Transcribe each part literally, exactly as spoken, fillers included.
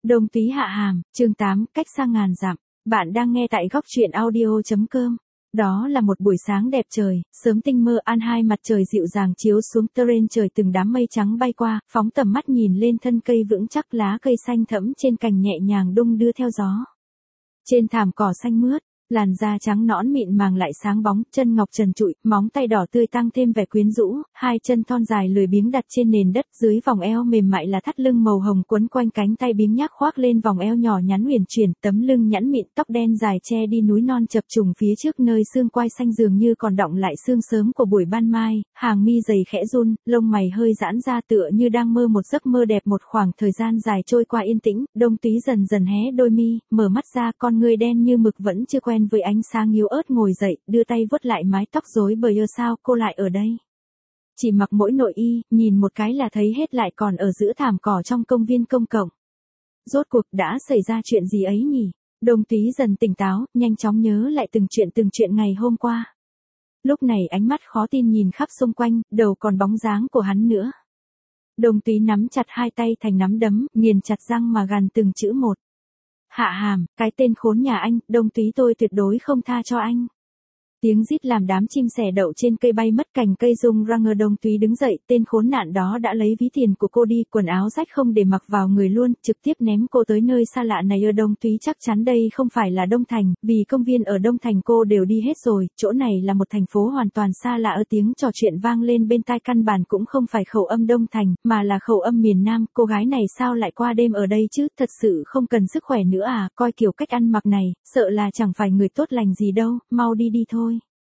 Đồng Túy hạ hàm, chương tám, cách xa ngàn dặm. Bạn đang nghe tại góc truyện audio chấm com. Đó là một buổi sáng đẹp trời, sớm tinh mơ an hai mặt trời dịu dàng chiếu xuống terrain trời, từng đám mây trắng bay qua, phóng tầm mắt nhìn lên thân cây vững chắc, lá cây xanh thẫm trên cành nhẹ nhàng đung đưa theo gió. Trên thảm cỏ xanh mướt, làn da trắng nõn mịn màng lại sáng bóng, chân ngọc trần trụi, móng tay đỏ tươi tăng thêm vẻ quyến rũ, hai chân thon dài lười biếng đặt trên nền đất, dưới vòng eo mềm mại là thắt lưng màu hồng quấn quanh cánh tay biếng nhác khoác lên vòng eo nhỏ nhắn huyền chuyển, tấm lưng nhẵn mịn, tóc đen dài che đi núi non chập trùng phía trước, nơi xương quai xanh dường như còn đọng lại sương sớm của buổi ban mai, hàng mi dày khẽ run, lông mày hơi giãn ra tựa như đang mơ một giấc mơ đẹp. Một khoảng thời gian dài trôi qua yên tĩnh, Đồng Túy dần dần hé đôi mi, mở mắt ra, con người đen như mực vẫn chưa quen với ánh sáng yếu ớt ngồi dậy, đưa tay vuốt lại mái tóc rối bời. Ơ sao cô lại ở đây? Chỉ mặc mỗi nội y, nhìn một cái là thấy hết, lại còn ở giữa thảm cỏ trong công viên công cộng. Rốt cuộc đã xảy ra chuyện gì ấy nhỉ? Đồng Túy dần tỉnh táo, nhanh chóng nhớ lại từng chuyện từng chuyện ngày hôm qua. Lúc này ánh mắt khó tin nhìn khắp xung quanh, đầu còn bóng dáng của hắn nữa. Đồng Túy nắm chặt hai tay thành nắm đấm, nghiền chặt răng mà gằn từng chữ một. Hạ hàm, cái tên khốn nhà anh, Đồng Túy tôi tuyệt đối không tha cho anh. Tiếng rít làm đám chim sẻ đậu trên cây bay mất, cành cây rung răng. Ở Đồng Túy đứng dậy, tên khốn nạn đó đã lấy ví tiền của cô đi, quần áo rách không để mặc vào người luôn, trực tiếp ném cô tới nơi xa lạ này. Ở Đồng Túy chắc chắn đây không phải là Đông Thành, vì công viên ở Đông Thành cô đều đi hết rồi, chỗ này là một thành phố hoàn toàn xa lạ. Ở tiếng trò chuyện vang lên bên tai căn bản cũng không phải khẩu âm Đông Thành, mà là khẩu âm miền Nam. Cô gái này sao lại qua đêm ở đây chứ, thật sự không cần sức khỏe nữa à, coi kiểu cách ăn mặc này, sợ là chẳng phải người tốt lành gì đâu, mau đi đi thôi.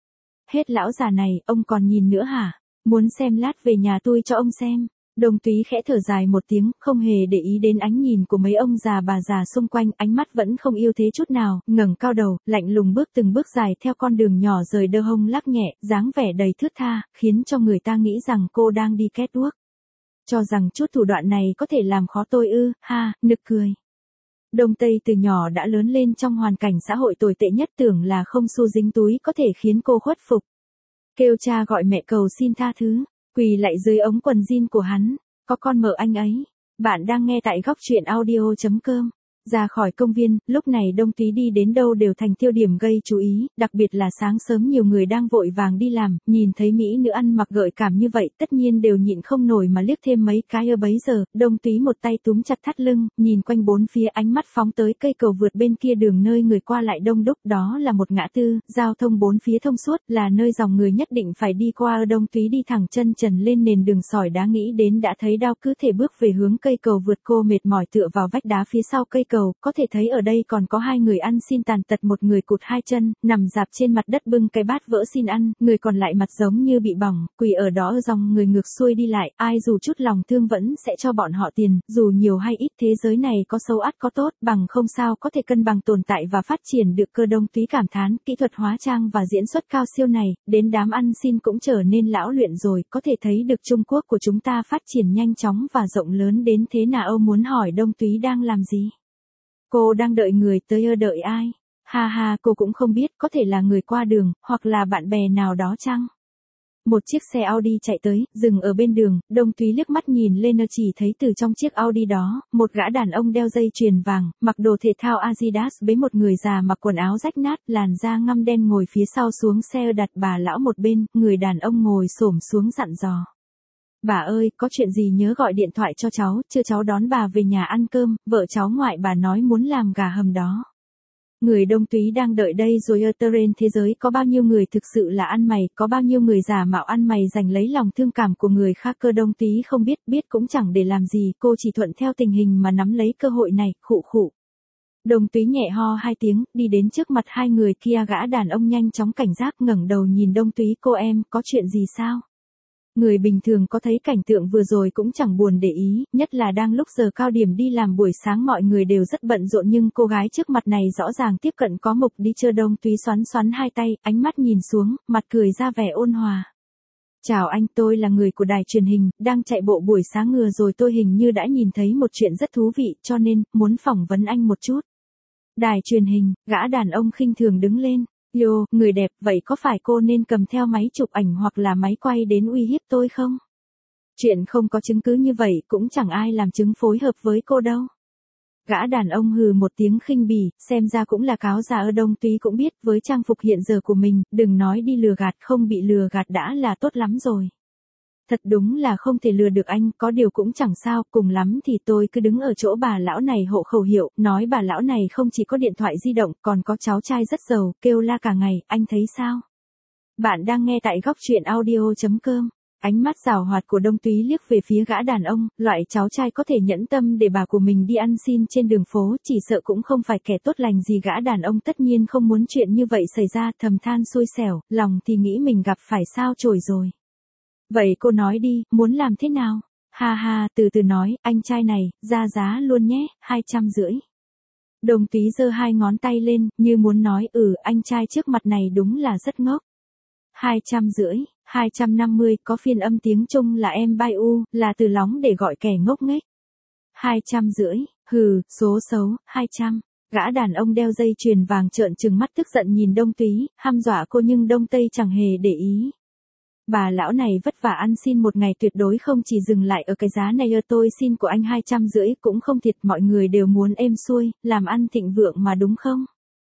Hết lão già này, ông còn nhìn nữa hả? Muốn xem lát về nhà tôi cho ông xem. Đồng Túy khẽ thở dài một tiếng, không hề để ý đến ánh nhìn của mấy ông già bà già xung quanh, ánh mắt vẫn không yêu thế chút nào, ngẩng cao đầu, lạnh lùng bước từng bước dài theo con đường nhỏ rời đơ hông lắc nhẹ, dáng vẻ đầy thướt tha, khiến cho người ta nghĩ rằng cô đang đi catwalk. Cho rằng chút thủ đoạn này có thể làm khó tôi ư, ha, nực cười. Đông Tây từ nhỏ đã lớn lên trong hoàn cảnh xã hội tồi tệ nhất, tưởng là không xu dính túi có thể khiến cô khuất phục. Kêu cha gọi mẹ cầu xin tha thứ, quỳ lại dưới ống quần jean của hắn, có con mợ anh ấy. Bạn đang nghe tại góc truyện audio chấm com. Ra khỏi công viên, lúc này Đồng Túy đi đến đâu đều thành tiêu điểm gây chú ý, đặc biệt là sáng sớm nhiều người đang vội vàng đi làm, nhìn thấy mỹ nữ ăn mặc gợi cảm như vậy, tất nhiên đều nhịn không nổi mà liếc thêm mấy cái. Ở bấy giờ, Đồng Túy một tay túm chặt thắt lưng, nhìn quanh bốn phía, ánh mắt phóng tới cây cầu vượt bên kia đường nơi người qua lại đông đúc. Đó là một ngã tư, giao thông bốn phía thông suốt, là nơi dòng người nhất định phải đi qua. Ở Đồng Túy đi thẳng chân trần lên nền đường sỏi đá, nghĩ đến đã thấy đau, cứ thể bước về hướng cây cầu vượt. Cô mệt mỏi tựa vào vách đá phía sau cây cầu, có thể thấy ở đây còn có hai người ăn xin tàn tật, một người cụt hai chân, nằm dạp trên mặt đất bưng cái bát vỡ xin ăn, người còn lại mặt giống như bị bỏng, quỳ ở đó. Ở dòng người ngược xuôi đi lại, ai dù chút lòng thương vẫn sẽ cho bọn họ tiền, dù nhiều hay ít, thế giới này có xấu ắt có tốt, bằng không sao có thể cân bằng tồn tại và phát triển được cơ. Đồng Túy cảm thán, kỹ thuật hóa trang và diễn xuất cao siêu này, đến đám ăn xin cũng trở nên lão luyện rồi, có thể thấy được Trung Quốc của chúng ta phát triển nhanh chóng và rộng lớn đến thế nào. Âu muốn hỏi Đồng Túy đang làm gì? Cô đang đợi người tới. Ơ đợi ai? Ha ha, cô cũng không biết, có thể là người qua đường, hoặc là bạn bè nào đó chăng? Một chiếc xe Audi chạy tới, dừng ở bên đường, Đồng Túy liếc mắt nhìn lên, chỉ thấy từ trong chiếc Audi đó, một gã đàn ông đeo dây chuyền vàng, mặc đồ thể thao Adidas, bế một người già mặc quần áo rách nát, làn da ngăm đen ngồi phía sau xuống xe. Đặt bà lão một bên, người đàn ông ngồi xổm xuống dặn dò. Bà ơi, có chuyện gì nhớ gọi điện thoại cho cháu, chưa cháu đón bà về nhà ăn cơm, vợ cháu ngoại bà nói muốn làm gà hầm đó. Người Đồng Túy đang đợi đây rồi. Ở terrain thế giới có bao nhiêu người thực sự là ăn mày, có bao nhiêu người giả mạo ăn mày giành lấy lòng thương cảm của người khác. Cơ Đồng Túy không biết, biết cũng chẳng để làm gì, cô chỉ thuận theo tình hình mà nắm lấy cơ hội này, khụ khụ. Đồng Túy nhẹ ho hai tiếng, đi đến trước mặt hai người kia. Gã đàn ông nhanh chóng cảnh giác ngẩng đầu nhìn Đồng Túy, cô em, có chuyện gì sao? Người bình thường có thấy cảnh tượng vừa rồi cũng chẳng buồn để ý, nhất là đang lúc giờ cao điểm đi làm buổi sáng mọi người đều rất bận rộn, nhưng cô gái trước mặt này rõ ràng tiếp cận có mục đi. Chưa Đồng Túy xoắn xoắn hai tay, ánh mắt nhìn xuống, mặt cười ra vẻ ôn hòa. Chào anh, tôi là người của đài truyền hình, đang chạy bộ buổi sáng ngừa rồi, tôi hình như đã nhìn thấy một chuyện rất thú vị, cho nên, muốn phỏng vấn anh một chút. Đài truyền hình, gã đàn ông khinh thường đứng lên. Yo, người đẹp, vậy có phải cô nên cầm theo máy chụp ảnh hoặc là máy quay đến uy hiếp tôi không? Chuyện không có chứng cứ như vậy, cũng chẳng ai làm chứng phối hợp với cô đâu. Gã đàn ông hừ một tiếng khinh bỉ, xem ra cũng là cáo già. Ơ Đông Túy cũng biết với trang phục hiện giờ của mình, đừng nói đi lừa gạt, không bị lừa gạt đã là tốt lắm rồi. Thật đúng là không thể lừa được anh, có điều cũng chẳng sao, cùng lắm thì tôi cứ đứng ở chỗ bà lão này hộ khẩu hiệu, nói bà lão này không chỉ có điện thoại di động, còn có cháu trai rất giàu, kêu la cả ngày, anh thấy sao? Bạn đang nghe tại góc truyện audio.com. Ánh mắt giảo hoạt của Đông Túy liếc về phía gã đàn ông, loại cháu trai có thể nhẫn tâm để bà của mình đi ăn xin trên đường phố, chỉ sợ cũng không phải kẻ tốt lành gì. Gã đàn ông tất nhiên không muốn chuyện như vậy xảy ra, thầm than xui xẻo, lòng thì nghĩ mình gặp phải sao chổi rồi. Vậy cô nói đi, muốn làm thế nào? Ha ha, từ từ nói, anh trai này, ra giá luôn nhé, hai trăm rưỡi. Đồng Túy giơ hai ngón tay lên, như muốn nói, ừ, anh trai trước mặt này đúng là rất ngốc. Hai trăm rưỡi, hai trăm năm mươi, có phiên âm tiếng Trung là em bai u, là từ lóng để gọi kẻ ngốc nghếch. Hai trăm rưỡi, hừ, số xấu, hai trăm. Gã đàn ông đeo dây chuyền vàng trợn trừng mắt tức giận nhìn Đông Túy, hăm dọa cô nhưng Đông Tây chẳng hề để ý. Bà lão này vất vả ăn xin một ngày tuyệt đối không chỉ dừng lại ở cái giá này. Ơ tôi xin của anh hai trăm rưỡi cũng không thiệt, mọi người đều muốn êm xuôi, làm ăn thịnh vượng mà đúng không?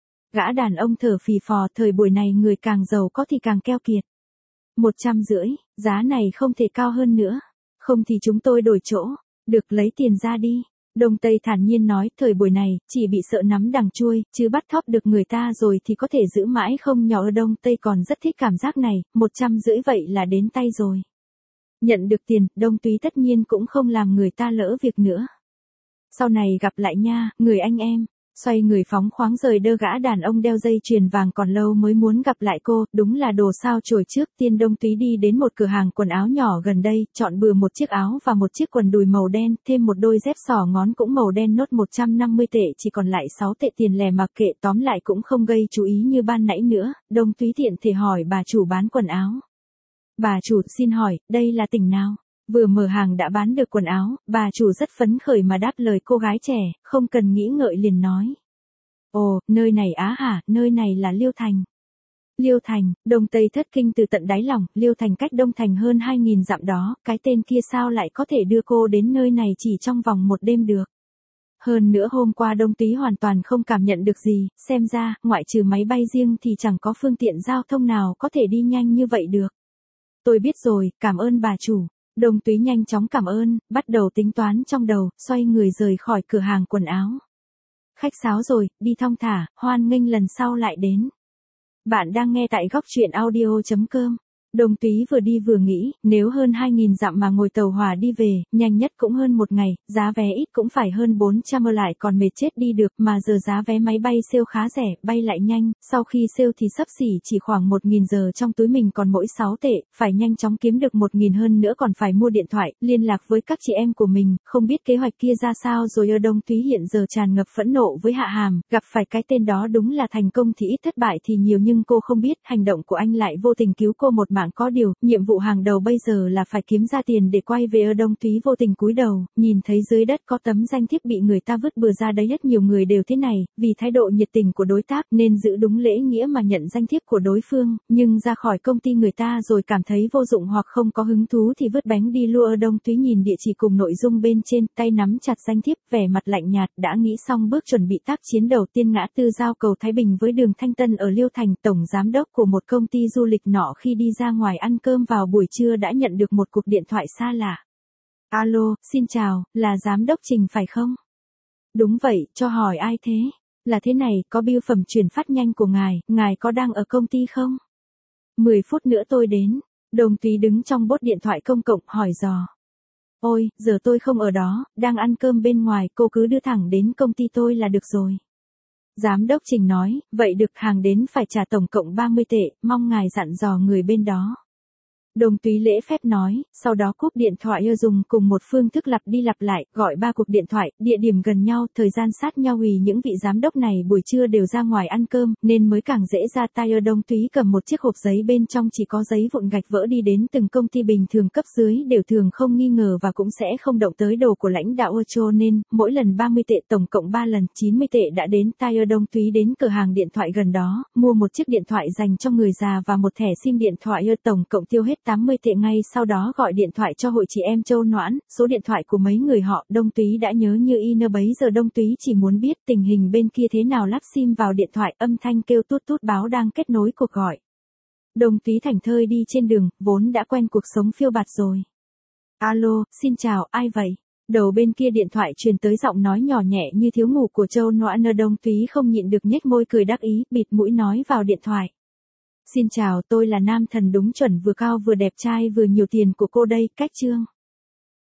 Gã đàn ông thở phì phò, thời buổi này người càng giàu có thì càng keo kiệt. Một trăm rưỡi, giá này không thể cao hơn nữa. Không thì chúng tôi đổi chỗ, được lấy tiền ra đi. Đông Tây thản nhiên nói, thời buổi này, chỉ bị sợ nắm đằng chuôi, chứ bắt thóp được người ta rồi thì có thể giữ mãi không nhỏ. Ở Đông Tây còn rất thích cảm giác này, một trăm rưỡi vậy là đến tay rồi. Nhận được tiền, Đông Túy tất nhiên cũng không làm người ta lỡ việc nữa. Sau này gặp lại nha, người anh em. Xoay người phóng khoáng rời đơ. Gã đàn ông đeo dây chuyền vàng còn lâu mới muốn gặp lại cô, đúng là đồ sao chổi. Trước tiên Đông Túy đi đến một cửa hàng quần áo nhỏ gần đây, chọn bừa một chiếc áo và một chiếc quần đùi màu đen, thêm một đôi dép xỏ ngón cũng màu đen. Nốt một trăm năm mươi tệ, chỉ còn lại sáu tệ tiền lẻ, mặc kệ, tóm lại cũng không gây chú ý như ban nãy nữa. Đông Túy tiện thể hỏi bà chủ bán quần áo. Bà chủ, xin hỏi, đây là tỉnh nào? Vừa mở hàng đã bán được quần áo, bà chủ rất phấn khởi mà đáp lời cô gái trẻ, không cần nghĩ ngợi liền nói. Ồ, nơi này á hả, nơi này là Liêu Thành. Liêu Thành, Đông Tây thất kinh từ tận đáy lòng, Liêu Thành cách Đông Thành hơn hai nghìn dặm đó, cái tên kia sao lại có thể đưa cô đến nơi này chỉ trong vòng một đêm được. Hơn nữa hôm qua Đông Túy hoàn toàn không cảm nhận được gì, xem ra, ngoại trừ máy bay riêng thì chẳng có phương tiện giao thông nào có thể đi nhanh như vậy được. Tôi biết rồi, cảm ơn bà chủ. Đông Túy nhanh chóng cảm ơn, bắt đầu tính toán trong đầu, xoay người rời khỏi cửa hàng quần áo. Khách sáo rồi, đi thong thả, hoan nghênh lần sau lại đến. Bạn đang nghe tại góc truyện audio.com. Đông Túy vừa đi vừa nghĩ, nếu hơn hai nghìn dặm mà ngồi tàu hỏa đi về, nhanh nhất cũng hơn một ngày, giá vé ít cũng phải hơn bốn trăm, lại còn mệt chết đi được, mà giờ giá vé máy bay sale khá rẻ, bay lại nhanh, sau khi sale thì sắp xỉ chỉ khoảng một nghìn, giờ trong túi mình còn mỗi sáu tệ, phải nhanh chóng kiếm được một nghìn, hơn nữa còn phải mua điện thoại, liên lạc với các chị em của mình, không biết kế hoạch kia ra sao rồi. Ở Đông Túy hiện giờ tràn ngập phẫn nộ với Hạ Hàm, gặp phải cái tên đó đúng là thành công thì ít, thất bại thì nhiều, nhưng cô không biết, hành động của anh lại vô tình cứu cô một mạng. Có điều, nhiệm vụ hàng đầu bây giờ là phải kiếm ra tiền để quay về. Ở Đông Túy vô tình cúi đầu, nhìn thấy dưới đất có tấm danh thiếp bị người ta vứt bừa ra đấy. Rất nhiều người đều thế này, vì thái độ nhiệt tình của đối tác nên giữ đúng lễ nghĩa mà nhận danh thiếp của đối phương, nhưng ra khỏi công ty người ta rồi cảm thấy vô dụng hoặc không có hứng thú thì vứt bánh đi luôn. Ở Đông Túy nhìn địa chỉ cùng nội dung bên trên, tay nắm chặt danh thiếp, vẻ mặt lạnh nhạt, đã nghĩ xong bước chuẩn bị tác chiến đầu tiên. Ngã tư giao cầu Thái Bình với đường Thanh Tân ở Liêu Thành, tổng giám đốc của một công ty du lịch nọ khi đi ra ngoài ăn cơm vào buổi trưa đã nhận được một cuộc điện thoại xa lạ. Alo, xin chào, là giám đốc Trình phải không? Đúng vậy, cho hỏi ai thế? Là thế này, có bưu phẩm chuyển phát nhanh của ngài, ngài có đang ở công ty không? mười phút nữa tôi đến. Đông Túy đứng trong bốt điện thoại công cộng hỏi dò. Ôi, giờ tôi không ở đó, đang ăn cơm bên ngoài, cô cứ đưa thẳng đến công ty tôi là được rồi. Giám đốc Trình nói, vậy được, hàng đến phải trả tổng cộng ba mươi tệ, mong ngài dặn dò người bên đó. Đông Túy lễ phép nói, sau đó cúp điện thoại. Dùng cùng một phương thức lặp đi lặp lại, gọi ba cuộc điện thoại, địa điểm gần nhau, thời gian sát nhau. Vì những vị giám đốc này buổi trưa đều ra ngoài ăn cơm, nên mới càng dễ ra tay. Đông Túy cầm một chiếc hộp giấy, bên trong chỉ có giấy vụn gạch vỡ, đi đến từng công ty bình thường cấp dưới đều thường không nghi ngờ và cũng sẽ không động tới đồ của lãnh đạo. Cho nên, mỗi lần ba mươi tệ, tổng cộng ba lần, chín mươi tệ đã đến tay. Đông Túy đến cửa hàng điện thoại gần đó, mua một chiếc điện thoại dành cho người già và một thẻ sim điện thoại. Tổng cộng tiêu hết tám mươi tệ ngay sau đó gọi điện thoại cho hội chị em Châu Noãn, số điện thoại của mấy người họ, Đông Túy đã nhớ như in bấy giờ. Đông Túy chỉ muốn biết tình hình bên kia thế nào, lắp sim vào điện thoại, âm thanh kêu tút tút báo đang kết nối cuộc gọi. Đông Túy thảnh thơi đi trên đường, vốn đã quen cuộc sống phiêu bạt rồi. Alo, xin chào, ai vậy? Đầu bên kia điện thoại truyền tới giọng nói nhỏ nhẹ như thiếu ngủ của Châu Noãn. Đông Túy không nhịn được nhếch môi cười đắc ý, bịt mũi nói vào điện thoại. Xin chào, tôi là nam thần đúng chuẩn, vừa cao vừa đẹp trai vừa nhiều tiền của cô đây, Cách Trương.